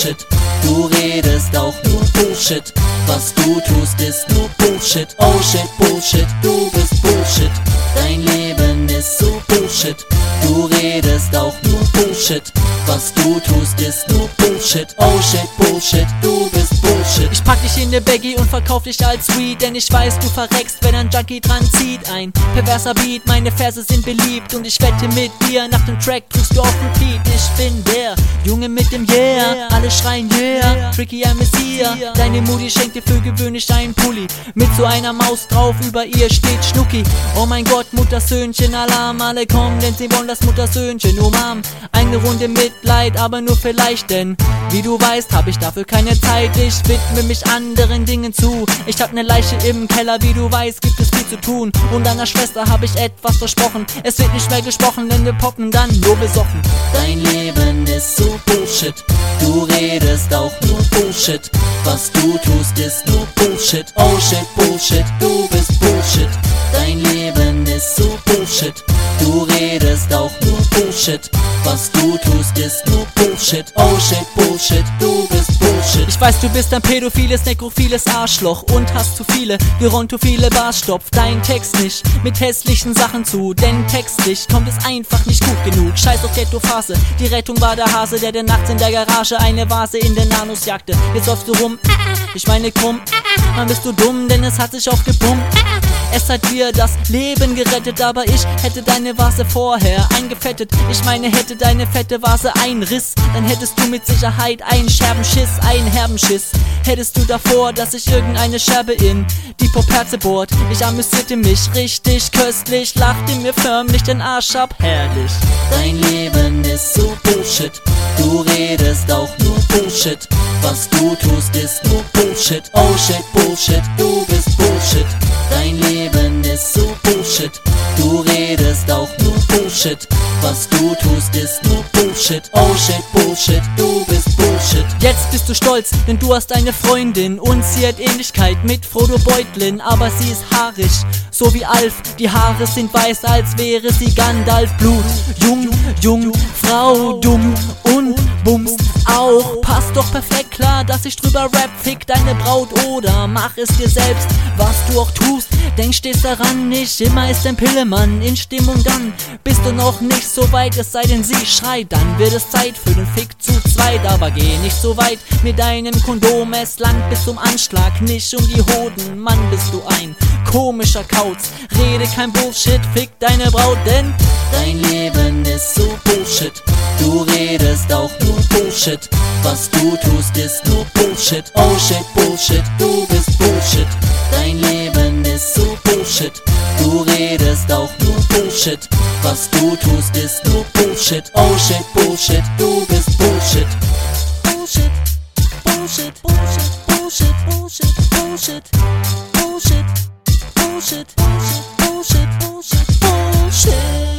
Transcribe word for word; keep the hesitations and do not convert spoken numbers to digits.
Bullshit. Du redest auch nur Bullshit. Was du tust ist nur Bullshit. Oh shit, Bullshit, du bist Bullshit. Dein Leben ist so Bullshit. Du redest auch nur Bullshit. Was du tust ist nur Bullshit. Oh shit, Bullshit, du bist Bullshit. Ich pack dich in ne Baggy und verkauf dich als Weed, denn ich weiß, du verreckst, wenn ein Junkie dran zieht. Ein perverser Beat, meine Verse sind beliebt und ich wette mit dir, nach dem Track drückst du auf Repeat. Ich bin der Junge mit dem Yeah, alle schreien Yeah, Tricky I'm a Seer. Deine Mutti schenkt dir für gewöhnlich einen Pulli mit so einer Maus drauf, über ihr steht Schnucki. Oh mein Gott, Muttersöhnchen, Alarm, alle kommen, denn sie wollen das Muttersöhnchen umarmen. Eine Runde Mitleid, aber nur vielleicht, denn wie du weißt, hab ich dafür keine Zeit. Ich widme mich anderen Dingen zu. Ich hab ne Leiche im Keller, wie du weißt, gibt es viel zu tun. Und deiner Schwester hab ich etwas versprochen. Es wird nicht mehr gesprochen, denn wir poppen dann nur besoffen. Dein Leben ist so Bullshit. Du redest auch nur Bullshit. Was du tust ist nur Bullshit. Oh shit, Bullshit, du bist Bullshit. Dein Leben ist so Bullshit. Du redest auch nur Bullshit. Was du tust ist nur Bullshit. Oh shit, Bullshit, du bist Bullshit. Ich weiß, du bist ein pädophiles, nekrophiles Arschloch und hast zu viele gerontophile Bars. Stopf deinen Text nicht mit hässlichen Sachen zu, denn textlich kommt es einfach nicht gut genug. Scheiß auf Ghetto-Phase, die Rettung war der Hase, der der nachts in der Garage eine Vase in den Nanos jagte. Jetzt läufst du rum, ich meine krumm, dann bist du dumm, denn es hat sich aufgepumpt. Es hat dir das Leben gerettet, aber ich hätte deine Vase vorher eingefettet. Ich meine, hätte deine fette Vase einen Riss, dann hättest du mit Sicherheit einen Scherbenschiss, einen Herbenschiss. Hättest du davor, dass ich irgendeine Scherbe in die Popherze bohrt. Ich amüsierte mich richtig köstlich, lachte mir förmlich den Arsch ab, herrlich. Dein Leben ist so Bullshit. Du redest auch nur Bullshit. Was du tust ist nur Bullshit. Oh shit, Bullshit, du bist Bullshit. Dein Leben ist so Bullshit. Du redest auch nur Bullshit. Was du tust ist nur Bullshit. Oh shit, Bullshit, du bist Bullshit. Jetzt bist du stolz, denn du hast eine Freundin und sie hat Ähnlichkeit mit Frodo Beutlin, aber sie ist haarig, so wie Alf. Die Haare sind weiß, als wäre sie Gandalf. Blut, jung, jung, Frau, dumm und bumst auch. Passt doch perfekt klar, dass ich drüber rap. Fick deine Braut oder mach es dir selbst, was du auch tust. Denk stets daran, nicht immer ist ein Pillemann in Stimmung. Dann bist du noch nicht so weit, es sei denn sie schreit. Dann wird es Zeit für den Fick zu zweit. Aber geh nicht so weit mit deinem Kondom, es langt bis zum Anschlag, nicht um die Hoden. Mann, bist du ein komischer Kauz, rede kein Bullshit, fick deine Braut, denn dein Leben ist so Bullshit. Du redest auch nur Bullshit. Was du tust ist nur Bullshit. Oh shit, Bullshit, du bist Bullshit. Dein Leben ist so Bullshit. Du redest auch nur Bullshit. Was du tust ist nur Bullshit. Oh shit, Bullshit, du bist Bullshit. Bullshit, Bullshit, Bullshit, Bullshit, Bullshit, Bullshit, Bullshit, Bullshit, Bullshit, Bullshit, Bullshit, Bullshit.